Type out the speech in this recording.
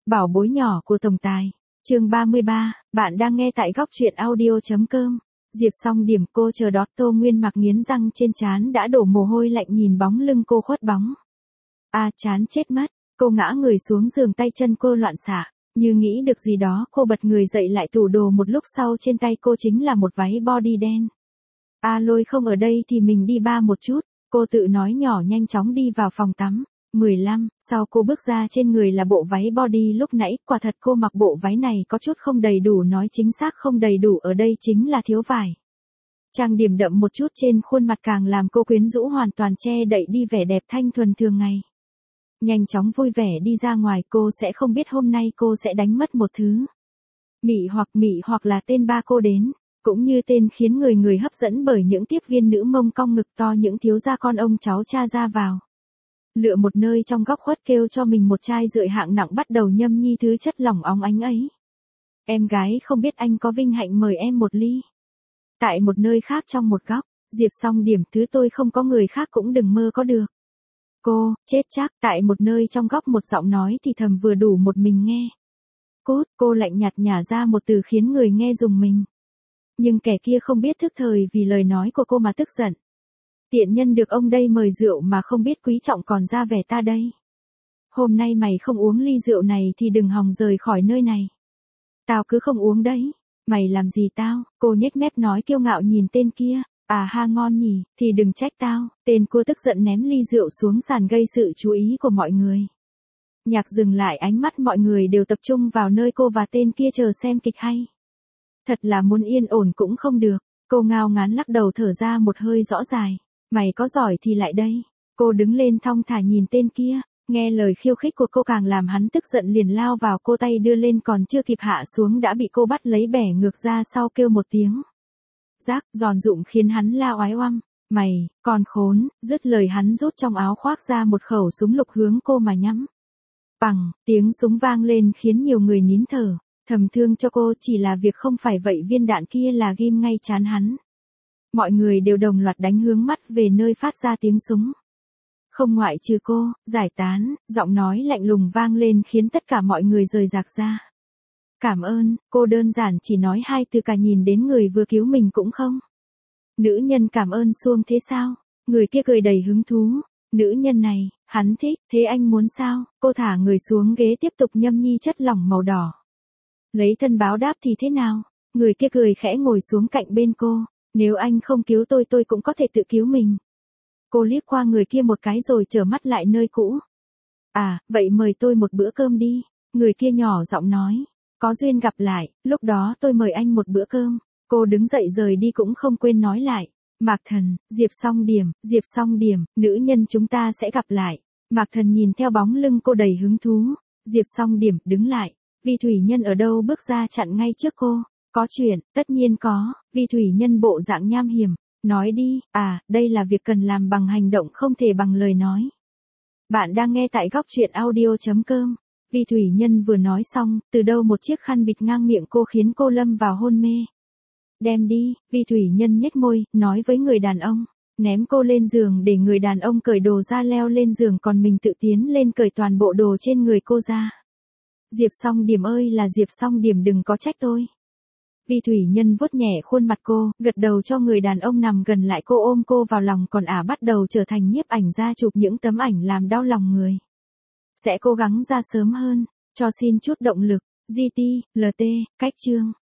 Bảo bối nhỏ của tổng tài. Chương 33, bạn đang nghe tại góc truyện audio.com. Diệp Song Điểm, cô chờ đót. Tô Nguyên Mặc nghiến răng, trên trán đã đổ mồ hôi lạnh nhìn bóng lưng cô khuất bóng. Chán chết mất. Cô ngã người xuống giường, tay chân cô loạn xạ. Như nghĩ được gì đó, cô bật người dậy lại tủ đồ, một lúc sau trên tay cô chính là một váy body đen. Lôi không ở đây thì mình đi ba một chút, cô tự nói nhỏ, nhanh chóng đi vào phòng tắm. 15, sau cô bước ra, trên người là bộ váy body lúc nãy. Quả thật cô mặc bộ váy này có chút không đầy đủ, nói chính xác không đầy đủ ở đây chính là thiếu vải. Trang điểm đậm một chút trên khuôn mặt càng làm cô quyến rũ, hoàn toàn che đậy đi vẻ đẹp thanh thuần thường ngày. Nhanh chóng vui vẻ đi ra ngoài, cô sẽ không biết hôm nay cô sẽ đánh mất một thứ. Mị hoặc là tên ba cô đến, cũng như tên khiến người hấp dẫn bởi những tiếp viên nữ mông cong ngực to, những thiếu gia con ông cháu cha ra vào. Lựa một nơi trong góc khuất, kêu cho mình một chai rượu hạng nặng, bắt đầu nhâm nhi thứ chất lỏng óng ánh ấy. Em gái không biết anh có vinh hạnh mời em một ly. Tại một nơi khác trong một góc, Diệp Song Điểm, thứ tôi không có người khác cũng đừng mơ có được. Cô, chết chắc. Tại một nơi trong góc, một giọng nói thì thầm vừa đủ một mình nghe. Cô lạnh nhạt nhả ra một từ khiến người nghe rùng mình. Nhưng kẻ kia không biết thức thời vì lời nói của cô mà tức giận. Tiện nhân được ông đây mời rượu mà không biết quý trọng, còn ra vẻ ta đây. Hôm nay mày không uống ly rượu này thì đừng hòng rời khỏi nơi này. Tao cứ không uống đấy. Mày làm gì tao? Cô nhếch mép nói kiêu ngạo nhìn tên kia. Ngon nhỉ, thì đừng trách tao. Tên cô tức giận ném ly rượu xuống sàn, gây sự chú ý của mọi người. Nhạc dừng lại, ánh mắt mọi người đều tập trung vào nơi cô và tên kia chờ xem kịch hay. Thật là muốn yên ổn cũng không được. Cô ngao ngán lắc đầu, thở ra một hơi rõ dài. Mày có giỏi thì lại đây. Cô đứng lên thong thả nhìn tên kia. Nghe lời khiêu khích của cô càng làm hắn tức giận, liền lao vào cô, tay đưa lên còn chưa kịp hạ xuống đã bị cô bắt lấy, bẻ ngược ra sau, kêu một tiếng. Rác, giòn rụm khiến hắn la oái oăm. Mày, con khốn. Dứt lời hắn rút trong áo khoác ra một khẩu súng lục hướng cô mà nhắm. Bằng, tiếng súng vang lên khiến nhiều người nín thở. Thầm thương cho cô, chỉ là việc không phải vậy, viên đạn kia là ghim ngay trán hắn. Mọi người đều đồng loạt đánh hướng mắt về nơi phát ra tiếng súng. Không ngoại trừ cô. Giải tán. Giọng nói lạnh lùng vang lên khiến tất cả mọi người rời rạc ra. Cảm ơn. Cô đơn giản chỉ nói hai từ, cả nhìn đến người vừa cứu mình cũng không. Nữ nhân cảm ơn xuông thế sao? Người kia cười đầy hứng thú. Nữ nhân này, hắn thích. Thế anh muốn sao? Cô thả người xuống ghế, tiếp tục nhâm nhi chất lỏng màu đỏ. Lấy thân báo đáp thì thế nào? Người kia cười khẽ ngồi xuống cạnh bên cô. Nếu anh không cứu tôi cũng có thể tự cứu mình. Cô liếc qua người kia một cái rồi trở mắt lại nơi cũ. Vậy mời tôi một bữa cơm đi. Người kia nhỏ giọng nói. Có duyên gặp lại, lúc đó tôi mời anh một bữa cơm. Cô đứng dậy rời đi cũng không quên nói lại. Mạc Thần, Diệp Song Điểm, nữ nhân chúng ta sẽ gặp lại. Mạc Thần nhìn theo bóng lưng cô đầy hứng thú. Diệp Song Điểm đứng lại. Vi Thủy Nhân ở đâu bước ra chặn ngay trước cô. Có chuyện, tất nhiên có. Vi Thủy Nhân bộ dạng nham hiểm. Nói đi. Đây là việc cần làm bằng hành động, không thể bằng lời nói. Bạn đang nghe tại góc truyện audio.com. Vi Thủy Nhân vừa nói xong, từ đâu một chiếc khăn bịt ngang miệng cô khiến cô lâm vào hôn mê. Đem đi. Vi Thủy Nhân nhếch môi, nói với người đàn ông. Ném cô lên giường để người đàn ông cởi đồ ra, leo lên giường, còn mình tự tiến lên cởi toàn bộ đồ trên người cô ra. Diệp Song Điểm ơi là Diệp Song Điểm, đừng có trách tôi. Vi Thủy Nhân vuốt nhẹ khuôn mặt cô, gật đầu cho người đàn ông nằm gần lại cô, ôm cô vào lòng, còn bắt đầu trở thành nhiếp ảnh gia, chụp những tấm ảnh làm đau lòng người. Sẽ cố gắng ra sớm hơn, cho xin chút động lực. GT, LT, cách chương.